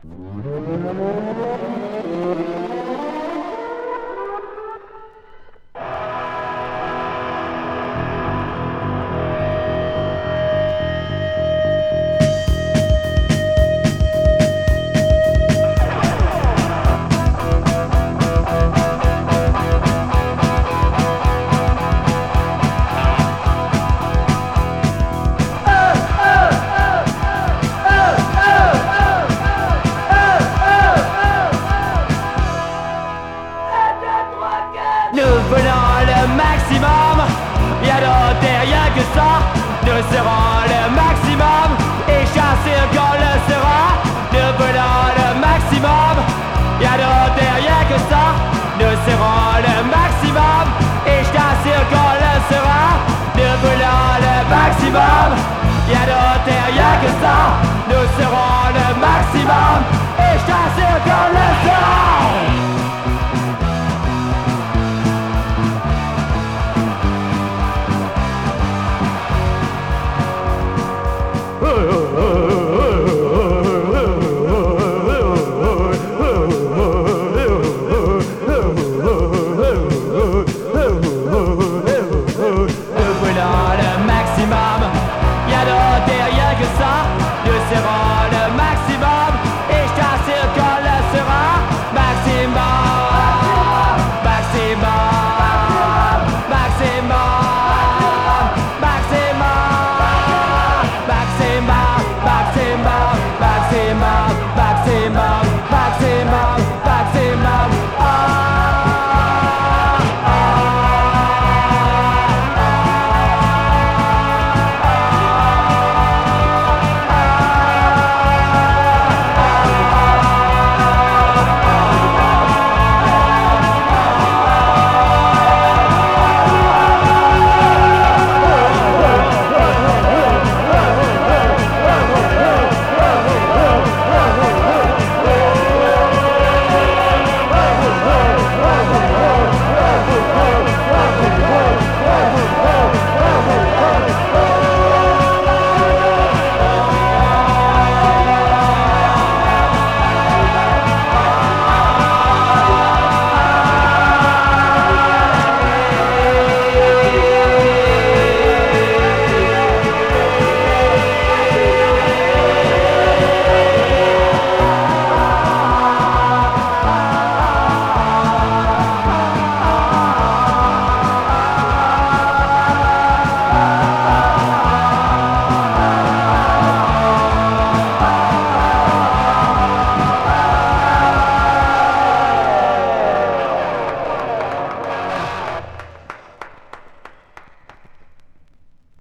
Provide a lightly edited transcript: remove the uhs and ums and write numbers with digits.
Nous voulons le maximum, y'a d'autres rien que ça. Nous serons le maximum, et chasser qu'on le sera. Nous voulons le maximum, y'a d'autres rien que ça. Nous serons le maximum, et chasser qu'on le sera. Nous voulons le maximum, y'a d'autres rien que ça. Nous serons